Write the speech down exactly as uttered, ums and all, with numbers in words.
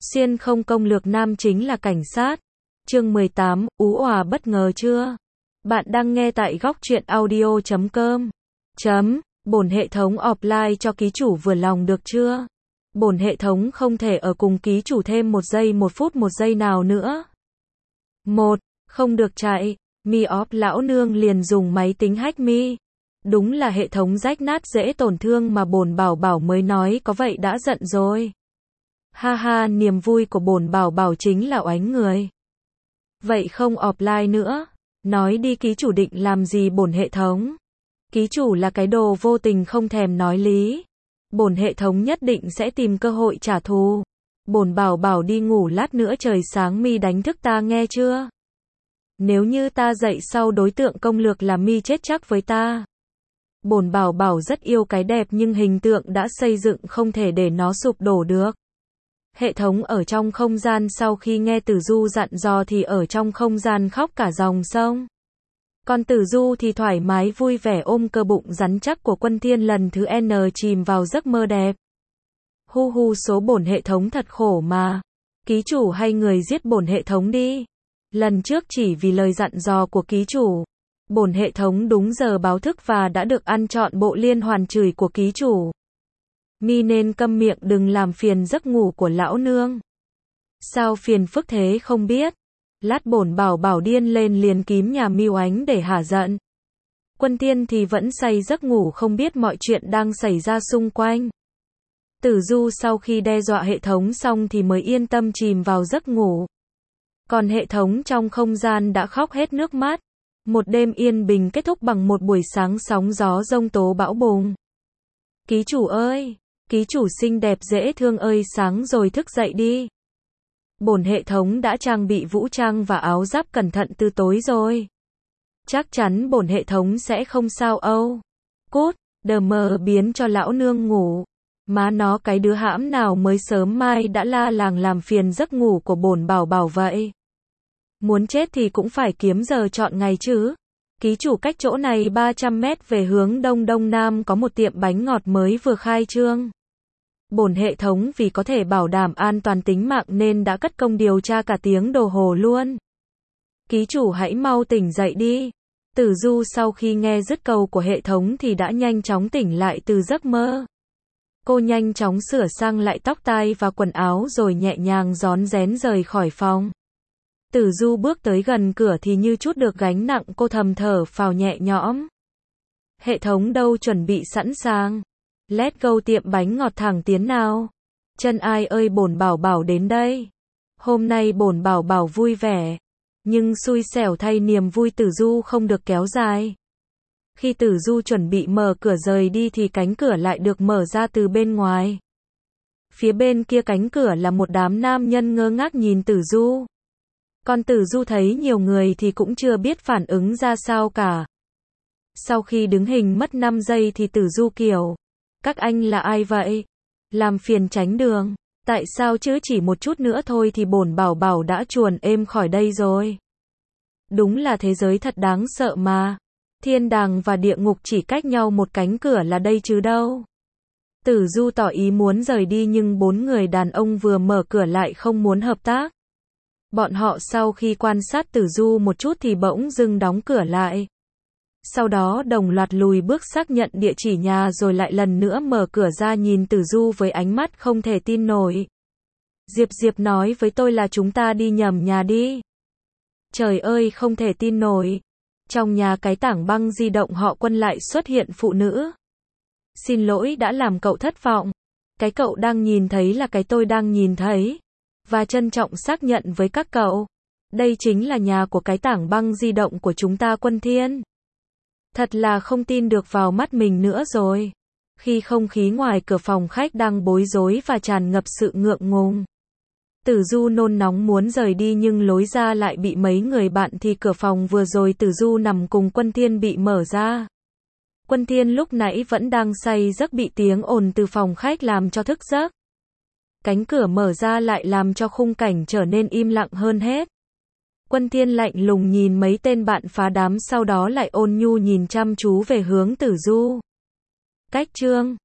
Xuyên không công lược nam chính là cảnh sát. Chương mười tám, ú òa bất ngờ chưa? Bạn đang nghe tại góc truyện audio chấm com. Chấm, bổn hệ thống offline cho ký chủ vừa lòng được chưa? Bổn hệ thống không thể ở cùng ký chủ thêm một giây một phút một giây nào nữa. Một, không được chạy. Mi off lão nương liền dùng máy tính hack mi. Đúng là hệ thống rách nát dễ tổn thương mà bổn bảo bảo mới nói có vậy đã giận rồi. Ha ha, niềm vui của bổn bảo bảo chính là oánh người. Vậy không offline nữa. Nói đi ký chủ định làm gì bổn hệ thống? Ký chủ là cái đồ vô tình không thèm nói lý. Bổn hệ thống nhất định sẽ tìm cơ hội trả thù. Bổn bảo bảo đi ngủ lát nữa trời sáng mi đánh thức ta nghe chưa? Nếu như ta dậy sau đối tượng công lược là mi chết chắc với ta. Bổn bảo bảo rất yêu cái đẹp nhưng hình tượng đã xây dựng không thể để nó sụp đổ được. Hệ thống ở trong không gian sau khi nghe Tử Du dặn dò thì ở trong không gian khóc cả dòng sông. Còn Tử Du thì thoải mái vui vẻ ôm cơ bụng rắn chắc của Quân Thiên lần thứ N chìm vào giấc mơ đẹp. Hu hu, số bổn hệ thống thật khổ mà. Ký chủ hay người giết bổn hệ thống đi. Lần trước chỉ vì lời dặn dò của ký chủ, bổn hệ thống đúng giờ báo thức và đã được ăn trọn bộ liên hoàn chửi của ký chủ. Mi nên câm miệng đừng làm phiền giấc ngủ của lão nương. Sao phiền phức thế không biết. Lát bổn bảo bảo điên lên liền kím nhà Mi oánh để hả giận. Quân Thiên thì vẫn say giấc ngủ không biết mọi chuyện đang xảy ra xung quanh. Tử Du sau khi đe dọa hệ thống xong thì mới yên tâm chìm vào giấc ngủ. Còn hệ thống trong không gian đã khóc hết nước mắt. Một đêm yên bình kết thúc bằng một buổi sáng sóng gió giông tố bão bùng. Ký chủ ơi, ký chủ xinh đẹp dễ thương ơi, sáng rồi thức dậy đi. Bổn hệ thống đã trang bị vũ trang và áo giáp cẩn thận từ tối rồi. Chắc chắn bổn hệ thống sẽ không sao âu. Cút, đờ mờ biến cho lão nương ngủ. Má nó, cái đứa hãm nào mới sớm mai đã la làng làm phiền giấc ngủ của bổn bảo bảo vậy. Muốn chết thì cũng phải kiếm giờ chọn ngày chứ. Ký chủ cách chỗ này ba trăm mét về hướng đông đông nam có một tiệm bánh ngọt mới vừa khai trương. Bổn hệ thống vì có thể bảo đảm an toàn tính mạng nên đã cất công điều tra cả tiếng đồng hồ luôn. Ký chủ hãy mau tỉnh dậy đi. Tử Du sau khi nghe dứt câu của hệ thống thì đã nhanh chóng tỉnh lại từ giấc mơ. Cô nhanh chóng sửa sang lại tóc tai và quần áo rồi nhẹ nhàng rón rén rời khỏi phòng. Tử Du bước tới gần cửa thì như chút được gánh nặng, cô thầm thở phào nhẹ nhõm. Hệ thống đâu chuẩn bị sẵn sàng. Let's go, tiệm bánh ngọt thẳng tiến nào. Chân ai ơi, bổn bảo bảo đến đây. Hôm nay bổn bảo bảo vui vẻ. Nhưng xui xẻo thay niềm vui Tử Du không được kéo dài. Khi Tử Du chuẩn bị mở cửa rời đi thì cánh cửa lại được mở ra từ bên ngoài. Phía bên kia cánh cửa là một đám nam nhân ngơ ngác nhìn Tử Du. Còn Tử Du thấy nhiều người thì cũng chưa biết phản ứng ra sao cả. Sau khi đứng hình mất năm giây thì Tử Du kiểu: các anh là ai vậy? Làm phiền tránh đường. Tại sao chứ, chỉ một chút nữa thôi thì bổn bảo bảo đã chuồn êm khỏi đây rồi. Đúng là thế giới thật đáng sợ mà. Thiên đàng và địa ngục chỉ cách nhau một cánh cửa là đây chứ đâu. Tử Du tỏ ý muốn rời đi nhưng bốn người đàn ông vừa mở cửa lại không muốn hợp tác. Bọn họ sau khi quan sát Tử Du một chút thì bỗng dưng đóng cửa lại. Sau đó đồng loạt lùi bước xác nhận địa chỉ nhà rồi lại lần nữa mở cửa ra nhìn Tử Du với ánh mắt không thể tin nổi. Diệp Diệp nói với tôi là chúng ta đi nhầm nhà đi. Trời ơi, không thể tin nổi. Trong nhà cái tảng băng di động họ Quân lại xuất hiện phụ nữ. Xin lỗi đã làm cậu thất vọng. Cái cậu đang nhìn thấy là cái tôi đang nhìn thấy. Và trân trọng xác nhận với các cậu. Đây chính là nhà của cái tảng băng di động của chúng ta Quân Thiên. Thật là không tin được vào mắt mình nữa rồi. Khi không khí ngoài cửa phòng khách đang bối rối và tràn ngập sự ngượng ngùng. Tử Du nôn nóng muốn rời đi nhưng lối ra lại bị mấy người bạn thì cửa phòng vừa rồi Tử Du nằm cùng Quân Thiên bị mở ra. Quân Thiên lúc nãy vẫn đang say giấc bị tiếng ồn từ phòng khách làm cho thức giấc. Cánh cửa mở ra lại làm cho khung cảnh trở nên im lặng hơn hết. Quân Thiên lạnh lùng nhìn mấy tên bạn phá đám sau đó lại ôn nhu nhìn chăm chú về hướng Tử Du. Cách chương